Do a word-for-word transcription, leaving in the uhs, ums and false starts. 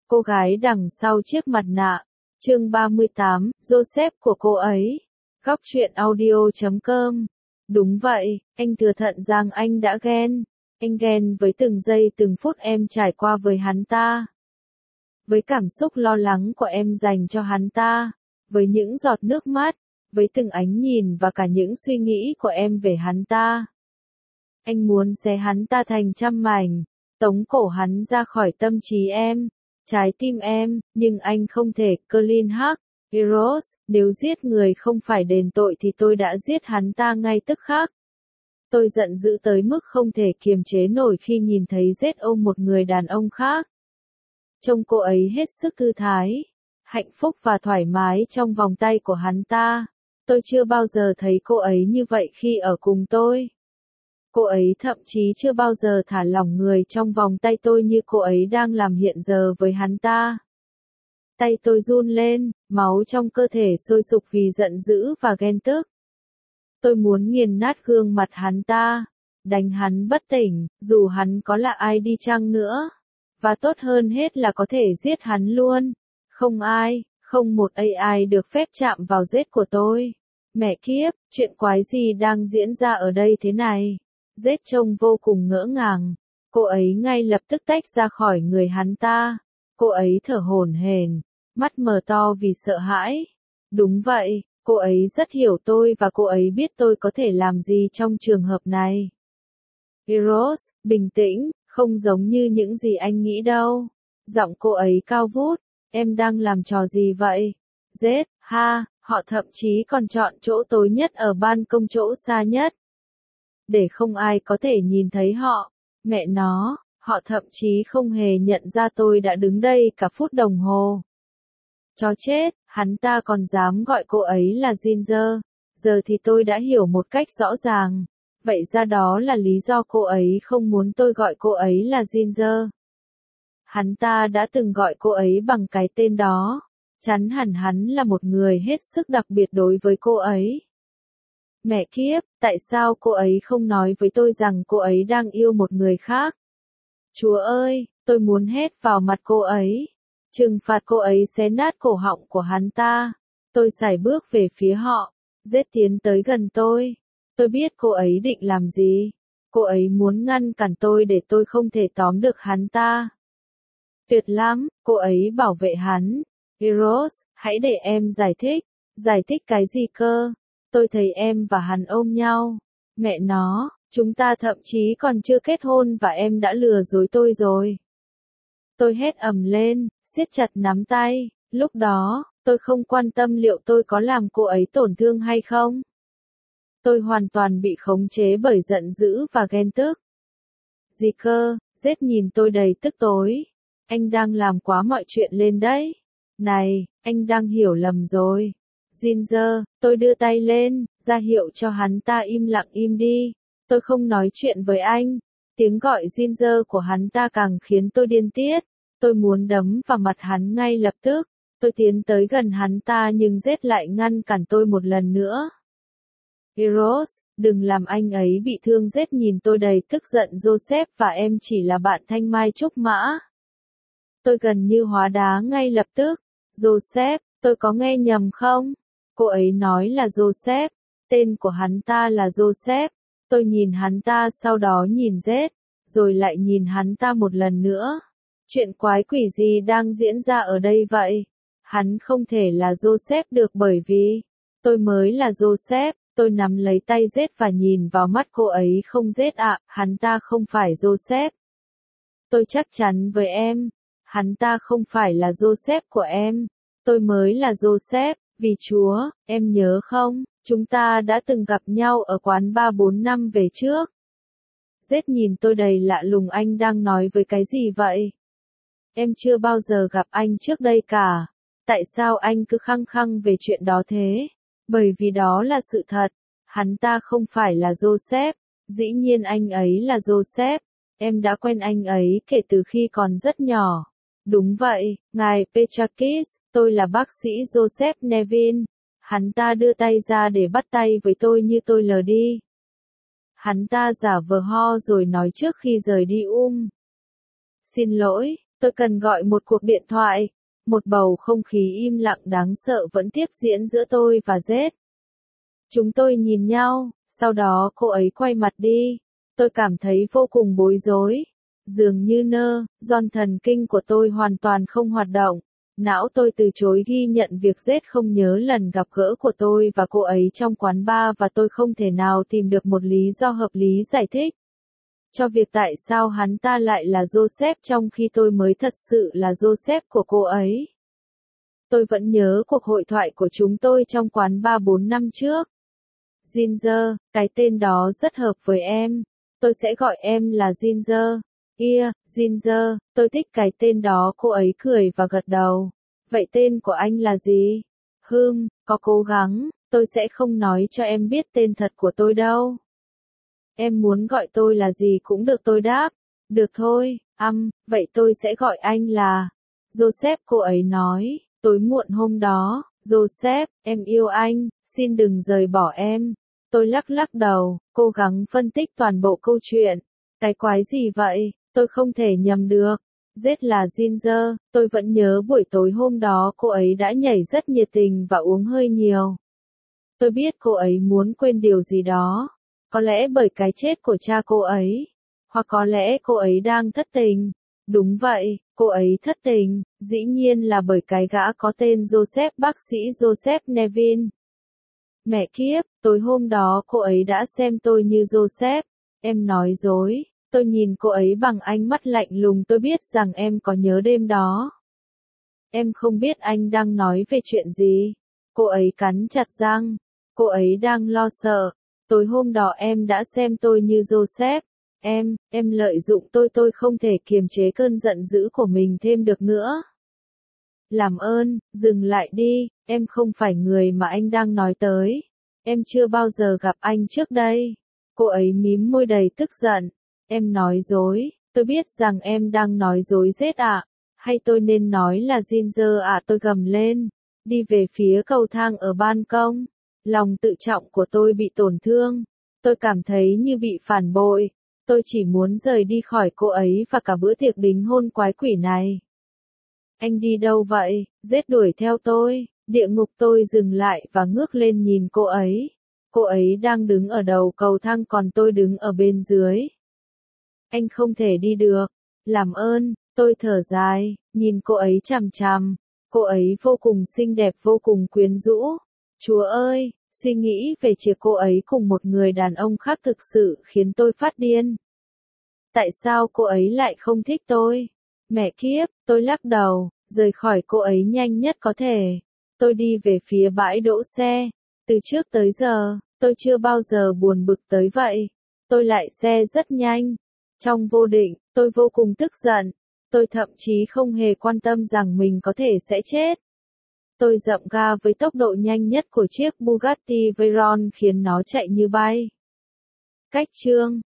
Cô gái đằng sau chiếc mặt nạ. Chương ba mươi tám, Joseph của cô ấy. Góc truyện audio chấm com. Đúng vậy, anh thừa thận rằng anh đã ghen. Anh ghen với từng giây từng phút em trải qua với hắn ta. Với cảm xúc lo lắng của em dành cho hắn ta. Với những giọt nước mắt. Với từng ánh nhìn và cả những suy nghĩ của em về hắn ta. Anh muốn xé hắn ta thành trăm mảnh. Tống cổ hắn ra khỏi tâm trí em. Trái tim em, nhưng anh không thể. Colin Hart, Eros, nếu giết người không phải đền tội thì tôi đã giết hắn ta ngay tức khắc. Tôi giận dữ tới mức không thể kiềm chế nổi khi nhìn thấy Jet ôm một người đàn ông khác. Trông cô ấy hết sức thư thái, hạnh phúc và thoải mái trong vòng tay của hắn ta. Tôi chưa bao giờ thấy cô ấy như vậy khi ở cùng tôi. Cô ấy thậm chí chưa bao giờ thả lỏng người trong vòng tay tôi như cô ấy đang làm hiện giờ với hắn ta. Tay tôi run lên, máu trong cơ thể sôi sục vì giận dữ và ghen tức. Tôi muốn nghiền nát gương mặt hắn ta, đánh hắn bất tỉnh, dù hắn có là ai đi chăng nữa. Và tốt hơn hết là có thể giết hắn luôn. Không ai, không một a i được phép chạm vào Jet của tôi. Mẹ kiếp, chuyện quái gì đang diễn ra ở đây thế này? Jet trông vô cùng ngỡ ngàng. Cô ấy ngay lập tức tách ra khỏi người hắn ta. Cô ấy thở hổn hển, mắt mở to vì sợ hãi. Đúng vậy, cô ấy rất hiểu tôi và cô ấy biết tôi có thể làm gì trong trường hợp này. Eros, bình tĩnh, không giống như những gì anh nghĩ đâu. Giọng cô ấy cao vút, em đang làm trò gì vậy? Jet, ha, họ thậm chí còn chọn chỗ tối nhất ở ban công, chỗ xa nhất. Để không ai có thể nhìn thấy họ. Mẹ nó, họ thậm chí không hề nhận ra tôi đã đứng đây cả phút đồng hồ. Chó chết, hắn ta còn dám gọi cô ấy là Ginger. Giờ thì tôi đã hiểu một cách rõ ràng. Vậy ra đó là lý do cô ấy không muốn tôi gọi cô ấy là Ginger. Hắn ta đã từng gọi cô ấy bằng cái tên đó. Chắn hẳn hắn là một người hết sức đặc biệt đối với cô ấy. Mẹ kiếp, tại sao cô ấy không nói với tôi rằng cô ấy đang yêu một người khác? Chúa ơi, tôi muốn hét vào mặt cô ấy. Trừng phạt cô ấy xé nát cổ họng của hắn ta. Tôi sải bước về phía họ. Jet tiến tới gần tôi. Tôi biết cô ấy định làm gì. Cô ấy muốn ngăn cản tôi để tôi không thể tóm được hắn ta. Tuyệt lắm, cô ấy bảo vệ hắn. Eros, hãy để em giải thích. Giải thích cái gì cơ? Tôi thấy em và hắn ôm nhau. Mẹ nó, chúng ta thậm chí còn chưa kết hôn và em đã lừa dối tôi rồi. Tôi hét ầm lên, siết chặt nắm tay. Lúc đó, tôi không quan tâm liệu tôi có làm cô ấy tổn thương hay không. Tôi hoàn toàn bị khống chế bởi giận dữ và ghen tức. Gì cơ? Jet nhìn tôi đầy tức tối. Anh đang làm quá mọi chuyện lên đấy. Này, anh đang hiểu lầm rồi. Ginger, tôi đưa tay lên, ra hiệu cho hắn ta im lặng im đi. Tôi không nói chuyện với anh. Tiếng gọi Ginger của hắn ta càng khiến tôi điên tiết. Tôi muốn đấm vào mặt hắn ngay lập tức. Tôi tiến tới gần hắn ta nhưng Jet lại ngăn cản tôi một lần nữa. Eros, đừng làm anh ấy bị thương. Jet nhìn tôi đầy tức giận. Joseph và em chỉ là bạn thanh mai trúc mã. Tôi gần như hóa đá ngay lập tức. Joseph, tôi có nghe nhầm không? Cô ấy nói là Joseph. Tên của hắn ta là Joseph. Tôi nhìn hắn ta, sau đó nhìn Jet, rồi lại nhìn hắn ta một lần nữa. Chuyện quái quỷ gì đang diễn ra ở đây vậy? Hắn không thể là Joseph được bởi vì tôi mới là Joseph. Tôi nắm lấy tay Jet và nhìn vào mắt cô ấy. Không, Jet ạ, hắn ta không phải Joseph. Tôi chắc chắn với em, hắn ta không phải là Joseph của em. Tôi mới là Joseph. Vì Chúa, em nhớ không, chúng ta đã từng gặp nhau ở quán bar bốn năm về trước. Jet nhìn tôi đầy lạ lùng. Anh đang nói với cái gì vậy? Em chưa bao giờ gặp anh trước đây cả. Tại sao anh cứ khăng khăng về chuyện đó thế? Bởi vì đó là sự thật. Hắn ta không phải là Joseph. Dĩ nhiên anh ấy là Joseph. Em đã quen anh ấy kể từ khi còn rất nhỏ. Đúng vậy, ngài Petrakis, tôi là bác sĩ Joseph Nevin. Hắn ta đưa tay ra để bắt tay với tôi như tôi lờ đi. Hắn ta giả vờ ho rồi nói trước khi rời đi um. Xin lỗi, Tôi cần gọi một cuộc điện thoại. Một bầu không khí im lặng đáng sợ vẫn tiếp diễn giữa tôi và Z. Chúng tôi nhìn nhau, sau đó cô ấy quay mặt đi. Tôi cảm thấy vô cùng bối rối. Dường như nơ, giòn thần kinh của tôi hoàn toàn không hoạt động. Não tôi từ chối ghi nhận việc Z không nhớ lần gặp gỡ của tôi và cô ấy trong quán bar và tôi không thể nào tìm được một lý do hợp lý giải thích cho việc tại sao hắn ta lại là Joseph trong khi tôi mới thật sự là Joseph của cô ấy. Tôi vẫn nhớ cuộc hội thoại của chúng tôi trong quán bar bốn năm trước. Ginger, cái tên đó rất hợp với em. Tôi sẽ gọi em là Ginger. Yeah, Ginger, tôi thích cái tên đó. Cô ấy cười và gật đầu. Vậy tên của anh là gì? Hừm, có cố gắng, tôi sẽ không nói cho em biết tên thật của tôi đâu. Em muốn gọi tôi là gì cũng được, tôi đáp. Được thôi, âm, um, vậy tôi sẽ gọi anh là Joseph, cô ấy nói. Tối muộn hôm đó, Joseph, em yêu anh, xin đừng rời bỏ em. Tôi lắc lắc đầu, cố gắng phân tích toàn bộ câu chuyện. Cái quái gì vậy, tôi không thể nhầm được. Z là Ginger, tôi vẫn nhớ buổi tối hôm đó cô ấy đã nhảy rất nhiệt tình và uống hơi nhiều. Tôi biết cô ấy muốn quên điều gì đó. Có lẽ bởi cái chết của cha cô ấy. Hoặc có lẽ cô ấy đang thất tình. Đúng vậy, cô ấy thất tình, dĩ nhiên là bởi cái gã có tên Joseph, bác sĩ Joseph Neville. Mẹ kiếp, tối hôm đó cô ấy đã xem tôi như Joseph. Em nói dối. Tôi nhìn cô ấy bằng ánh mắt lạnh lùng, tôi biết rằng em có nhớ đêm đó. Em không biết anh đang nói về chuyện gì. Cô ấy cắn chặt răng. Cô ấy đang lo sợ. Tối hôm đó em đã xem tôi như Joseph. Em, em lợi dụng tôi, tôi không thể kiềm chế cơn giận dữ của mình thêm được nữa. Làm ơn, dừng lại đi, em không phải người mà anh đang nói tới. Em chưa bao giờ gặp anh trước đây. Cô ấy mím môi đầy tức giận. Em nói dối, tôi biết rằng em đang nói dối Z ạ. Hay tôi nên nói là Ginger ạ, tôi gầm lên. Đi về phía cầu thang ở ban công. Lòng tự trọng của tôi bị tổn thương. Tôi cảm thấy như bị phản bội. Tôi chỉ muốn rời đi khỏi cô ấy và cả bữa tiệc đính hôn quái quỷ này. Anh đi đâu vậy? Z đuổi theo tôi. Địa ngục. Tôi dừng lại và ngước lên nhìn cô ấy. Cô ấy đang đứng ở đầu cầu thang còn tôi đứng ở bên dưới. Anh không thể đi được. Làm ơn, tôi thở dài, nhìn cô ấy chằm chằm. Cô ấy vô cùng xinh đẹp, vô cùng quyến rũ. Chúa ơi, suy nghĩ về việc cô ấy cùng một người đàn ông khác thực sự khiến tôi phát điên. Tại sao cô ấy lại không thích tôi? Mẹ kiếp, tôi lắc đầu, rời khỏi cô ấy nhanh nhất có thể. Tôi đi về phía bãi đỗ xe. Từ trước tới giờ, tôi chưa bao giờ buồn bực tới vậy. Tôi lại xe rất nhanh. Trong vô định, tôi vô cùng tức giận. Tôi thậm chí không hề quan tâm rằng mình có thể sẽ chết. Tôi dậm ga với tốc độ nhanh nhất của chiếc Bugatti Veyron khiến nó chạy như bay. Cách chương